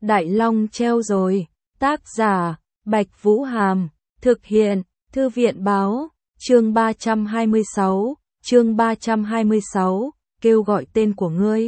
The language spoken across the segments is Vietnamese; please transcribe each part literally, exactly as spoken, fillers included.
Đại Long treo rồi. Tác giả, Bạch Vũ Hàm. Thực hiện, Thư viện Báo. Chương ba trăm hai mươi sáu. Chương ba trăm hai mươi sáu. Kêu gọi tên của ngươi.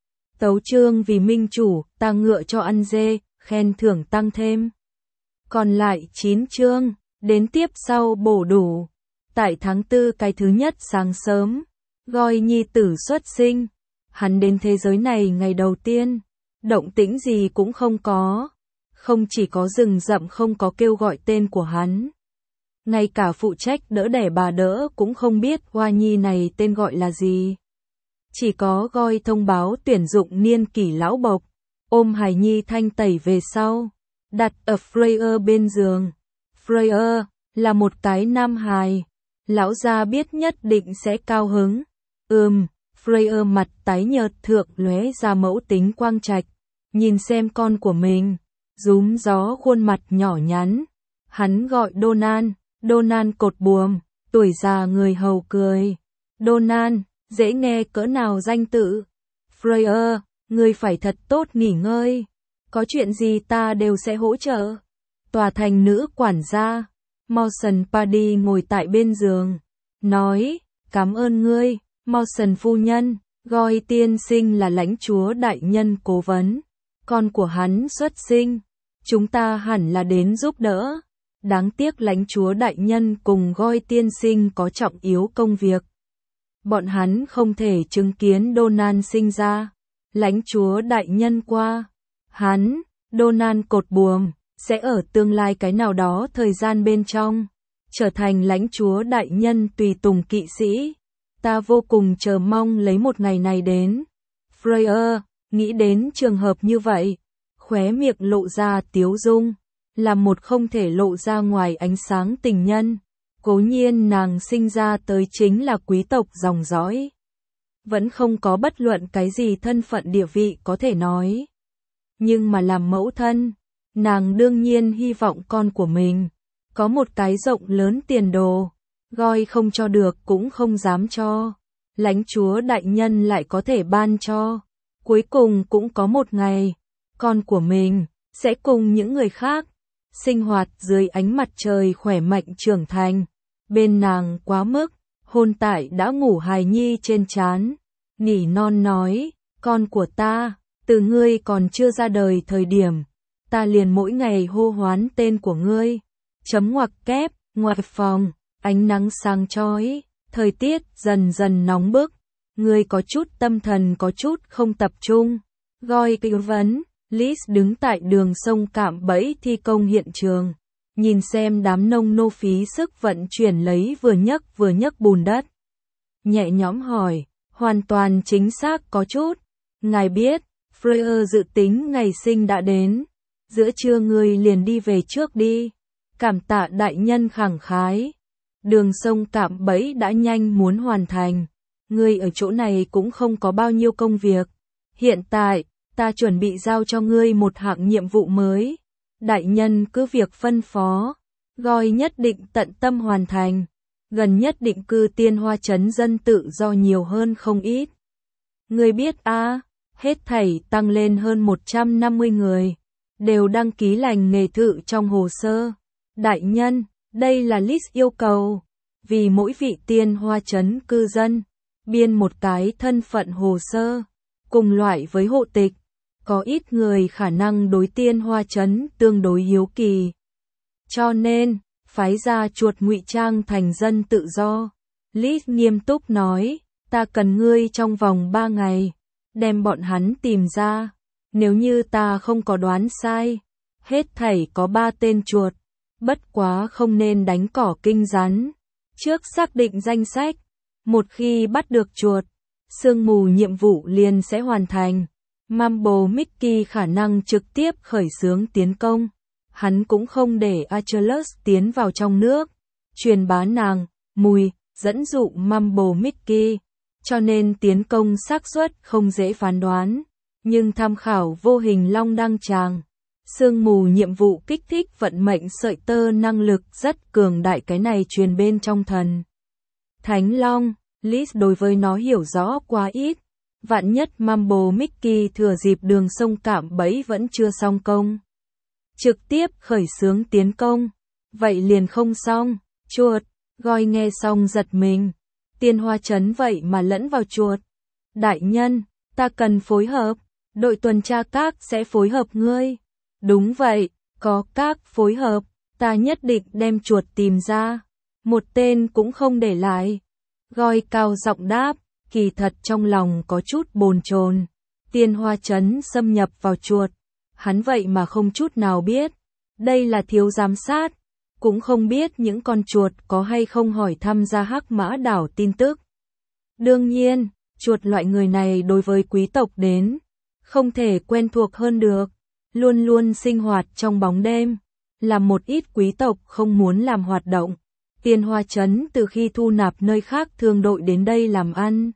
Tấu chương vì minh chủ, ta ngựa cho ăn dê, khen thưởng tăng thêm. Còn lại chín chương, đến tiếp sau bổ đủ. Tại tháng tư cái thứ nhất sáng sớm, Goi nhi tử xuất sinh. Hắn đến thế giới này ngày đầu tiên, động tĩnh gì cũng không có. Không chỉ có rừng rậm không có kêu gọi tên của hắn. Ngay cả phụ trách đỡ đẻ bà đỡ cũng không biết hoa nhi này tên gọi là gì. Chỉ có Goi thông báo tuyển dụng niên kỷ lão bộc, ôm hài nhi thanh tẩy về sau, đặt ở Freya bên giường. Freya là một cái nam hài, lão gia biết nhất định sẽ cao hứng. Ừm, Freya mặt tái nhợt thượng lóe ra mẫu tính quang trạch, nhìn xem con của mình, rúm gió khuôn mặt nhỏ nhắn. Hắn gọi Donan, Donan cột buồm, tuổi già người hầu cười. Donan, dễ nghe cỡ nào danh tự. Freya, ngươi phải thật tốt nghỉ ngơi. Có chuyện gì ta đều sẽ hỗ trợ. Tòa thành nữ quản gia, Mawson Paddy ngồi tại bên giường, nói, cảm ơn ngươi, Mawson phu nhân. Goi tiên sinh là lãnh chúa đại nhân cố vấn. Con của hắn xuất sinh. Chúng ta hẳn là đến giúp đỡ. Đáng tiếc lãnh chúa đại nhân cùng Goi tiên sinh có trọng yếu công việc. Bọn hắn không thể chứng kiến Donan sinh ra. Lãnh chúa đại nhân qua. Hắn, Donan cột buồm, sẽ ở tương lai cái nào đó thời gian bên trong, trở thành lãnh chúa đại nhân tùy tùng kỵ sĩ. Ta vô cùng chờ mong lấy một ngày này đến. Freya, nghĩ đến trường hợp như vậy, khóe miệng lộ ra tiếu dung, là một không thể lộ ra ngoài ánh sáng tình nhân. Cố nhiên nàng sinh ra tới chính là quý tộc dòng dõi. Vẫn không có bất luận cái gì thân phận địa vị có thể nói. Nhưng mà làm mẫu thân, nàng đương nhiên hy vọng con của mình có một cái rộng lớn tiền đồ. Goi không cho được cũng không dám cho. Lãnh chúa đại nhân lại có thể ban cho. Cuối cùng cũng có một ngày, con của mình sẽ cùng những người khác sinh hoạt dưới ánh mặt trời khỏe mạnh trưởng thành. Bên nàng quá mức, hôn tại đã ngủ hài nhi trên trán, nỉ non nói, con của ta, từ ngươi còn chưa ra đời thời điểm, ta liền mỗi ngày hô hoán tên của ngươi. Chấm ngoặc kép, ngoài phòng, ánh nắng sáng chói, thời tiết dần dần nóng bức, ngươi có chút tâm thần có chút không tập trung. Goi kêu vấn, Liz đứng tại đường sông cạm bẫy thi công hiện trường, nhìn xem đám nông nô phí sức vận chuyển lấy vừa nhấc vừa nhấc bùn đất. Nhẹ nhõm hỏi, hoàn toàn chính xác có chút. Ngài biết, Freya dự tính ngày sinh đã đến, giữa trưa ngươi liền đi về trước đi. Cảm tạ đại nhân khẳng khái. Đường sông cạm bẫy đã nhanh muốn hoàn thành. Ngươi ở chỗ này cũng không có bao nhiêu công việc. Hiện tại, ta chuẩn bị giao cho ngươi một hạng nhiệm vụ mới. Đại nhân cứ việc phân phó. Goi nhất định tận tâm hoàn thành. Gần nhất định cư tiên hoa trấn dân tự do nhiều hơn không ít. Ngươi biết a, à, hết thảy tăng lên hơn một trăm năm mươi người. Đều đăng ký lành nghề thự trong hồ sơ. Đại nhân, đây là list yêu cầu. Vì mỗi vị tiên hoa trấn cư dân, biên một cái thân phận hồ sơ, cùng loại với hộ tịch. Có ít người khả năng đối tiên hoa trấn tương đối hiếu kỳ. Cho nên, phái ra chuột ngụy trang thành dân tự do. Liz nghiêm túc nói, ta cần ngươi trong vòng ba ngày, đem bọn hắn tìm ra. Nếu như ta không có đoán sai, hết thảy có ba tên chuột. Bất quá không nên đánh cỏ kinh rắn. Trước xác định danh sách, một khi bắt được chuột, sương mù nhiệm vụ liền sẽ hoàn thành. Mambo Mickey khả năng trực tiếp khởi xướng tiến công. Hắn cũng không để Achilles tiến vào trong nước, truyền bá nàng, mùi, dẫn dụ Mambo Mickey. Cho nên tiến công xác suất không dễ phán đoán. Nhưng tham khảo vô hình long đăng tràng. Sương mù nhiệm vụ kích thích vận mệnh sợi tơ năng lực rất cường đại, cái này truyền bên trong thần Thánh Long. Liz đối với nó hiểu rõ quá ít. Vạn nhất Mambo Mickey thừa dịp đường sông cạm bẫy vẫn chưa xong công, trực tiếp khởi xướng tiến công, vậy liền không xong. Chuột, Goi nghe xong giật mình. Tiên Hoa Trấn vậy mà lẫn vào chuột. Đại nhân, ta cần phối hợp, đội tuần tra các sẽ phối hợp ngươi. Đúng vậy, có các phối hợp, ta nhất định đem chuột tìm ra, một tên cũng không để lại. Goi cao giọng đáp, kỳ thật trong lòng có chút bồn chồn. Tiên Hoa Trấn xâm nhập vào chuột, hắn vậy mà không chút nào biết. Đây là thiếu giám sát, cũng không biết những con chuột có hay không hỏi thăm ra Hắc Mã Đảo tin tức. Đương nhiên, chuột loại người này đối với quý tộc đến, không thể quen thuộc hơn được, luôn luôn sinh hoạt trong bóng đêm, là một ít quý tộc không muốn làm hoạt động. Tiên Hoa Trấn từ khi thu nạp nơi khác thương đội đến đây làm ăn,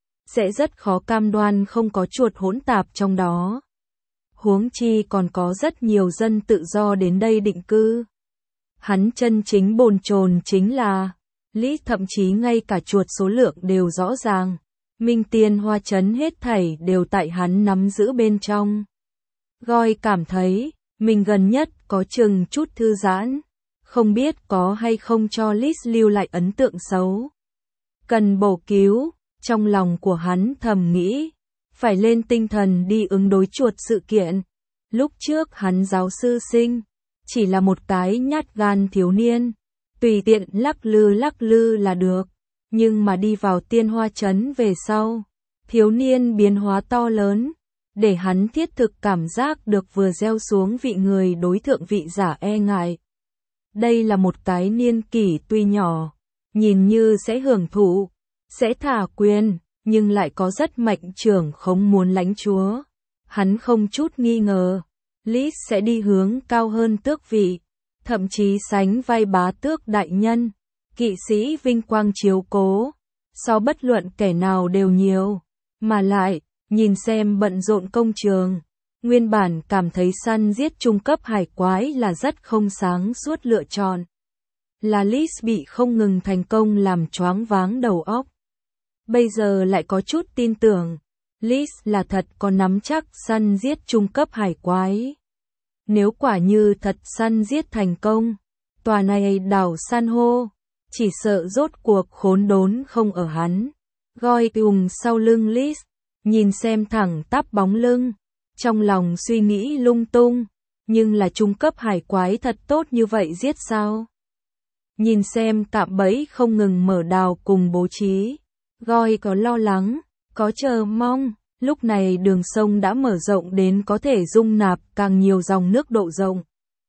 sẽ rất khó cam đoan không có chuột hỗn tạp trong đó. Huống chi còn có rất nhiều dân tự do đến đây định cư. Hắn chân chính bồn chồn chính là, lý thậm chí ngay cả chuột số lượng đều rõ ràng. Minh Tiên Hoa Trấn hết thảy đều tại hắn nắm giữ bên trong. Goi cảm thấy, mình gần nhất có chừng chút thư giãn, không biết có hay không cho Liz lưu lại ấn tượng xấu. Cần bổ cứu, trong lòng của hắn thầm nghĩ, phải lên tinh thần đi ứng đối chuột sự kiện. Lúc trước hắn giáo sư sinh, chỉ là một cái nhát gan thiếu niên, tùy tiện lắc lư lắc lư là được. Nhưng mà đi vào Tiên Hoa Trấn về sau, thiếu niên biến hóa to lớn, để hắn thiết thực cảm giác được vừa gieo xuống vị người đối thượng vị giả e ngại. Đây là một cái niên kỷ tuy nhỏ, nhìn như sẽ hưởng thụ, sẽ thả quyền, nhưng lại có rất mệnh trưởng không muốn lãnh chúa. Hắn không chút nghi ngờ, Liz sẽ đi hướng cao hơn tước vị, thậm chí sánh vai bá tước đại nhân. Kỵ sĩ vinh quang chiếu cố, so bất luận kẻ nào đều nhiều, mà lại, nhìn xem bận rộn công trường, nguyên bản cảm thấy săn giết trung cấp hải quái là rất không sáng suốt lựa chọn. Là Liz bị không ngừng thành công làm choáng váng đầu óc. Bây giờ lại có chút tin tưởng, Liz là thật có nắm chắc săn giết trung cấp hải quái. Nếu quả như thật săn giết thành công, tòa này đảo san hô, chỉ sợ rốt cuộc khốn đốn không ở hắn. Goi cùng sau lưng Liz, nhìn xem thẳng tắp bóng lưng, trong lòng suy nghĩ lung tung, nhưng là trung cấp hải quái thật tốt như vậy giết sao? Nhìn xem cạm bẫy không ngừng mở đào cùng bố trí, Goi có lo lắng, có chờ mong. Lúc này đường sông đã mở rộng đến có thể dung nạp càng nhiều dòng nước độ rộng.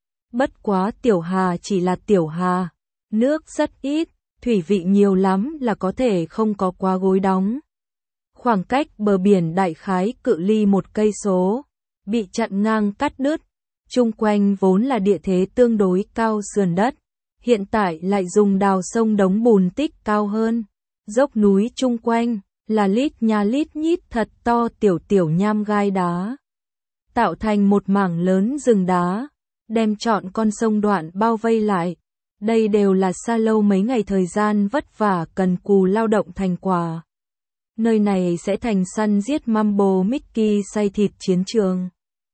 Bất quá Tiểu Hà chỉ là Tiểu Hà, nước rất ít, thủy vị nhiều lắm là có thể không có quá gối đóng. Khoảng cách bờ biển đại khái cự ly một cây số, bị chặn ngang cắt đứt, chung quanh vốn là địa thế tương đối cao sườn đất, hiện tại lại dùng đào sông đống bùn tích cao hơn, dốc núi chung quanh là lít nha lít nhít thật to tiểu tiểu nham gai đá, tạo thành một mảng lớn rừng đá, đem trọn con sông đoạn bao vây lại. Đây đều là xa lâu mấy ngày thời gian vất vả cần cù lao động thành quả. Nơi này sẽ thành săn giết Mambo Mickey say thịt chiến trường.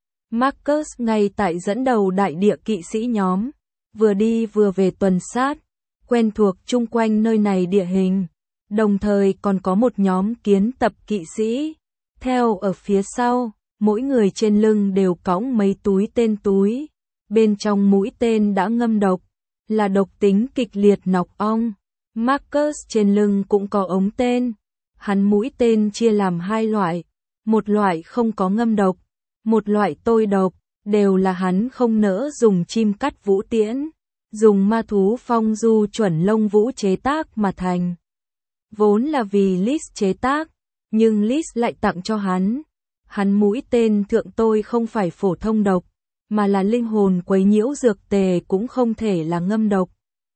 Marcus ngay tại dẫn đầu đại địa kỵ sĩ nhóm, vừa đi vừa về tuần sát, quen thuộc chung quanh nơi này địa hình. Đồng thời còn có một nhóm kiến tập kỵ sĩ, theo ở phía sau, mỗi người trên lưng đều cõng mấy túi tên túi. Bên trong mũi tên đã ngâm độc, là độc tính kịch liệt nọc ong. Marcus trên lưng cũng có ống tên. Hắn mũi tên chia làm hai loại, một loại không có ngâm độc, một loại tôi độc, đều là hắn không nỡ dùng chim cắt vũ tiễn, dùng ma thú phong du chuẩn lông vũ chế tác mà thành. Vốn là vì Liz chế tác, nhưng Liz lại tặng cho hắn. Hắn mũi tên thượng tôi không phải phổ thông độc, mà là linh hồn quấy nhiễu dược tề cũng không thể là ngâm độc.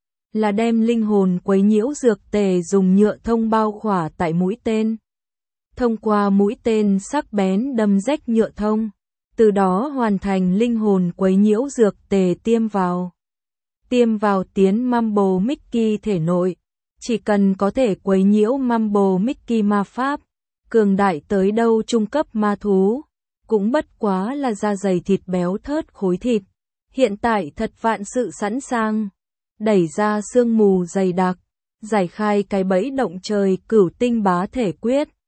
Là đem linh hồn quấy nhiễu dược tề dùng nhựa thông bao khỏa tại mũi tên. Thông qua mũi tên sắc bén đâm rách nhựa thông, từ đó hoàn thành linh hồn quấy nhiễu dược tề tiêm vào. Tiêm vào tiến Mambo Mickey thể nội. Chỉ cần có thể quấy nhiễu Mambo Mickey ma pháp, cường đại tới đâu trung cấp ma thú, cũng bất quá là da dày thịt béo thớt khối thịt. Hiện tại thật vạn sự sẵn sàng, đẩy ra sương mù dày đặc, giải khai cái bẫy động trời cửu tinh bá thể quyết.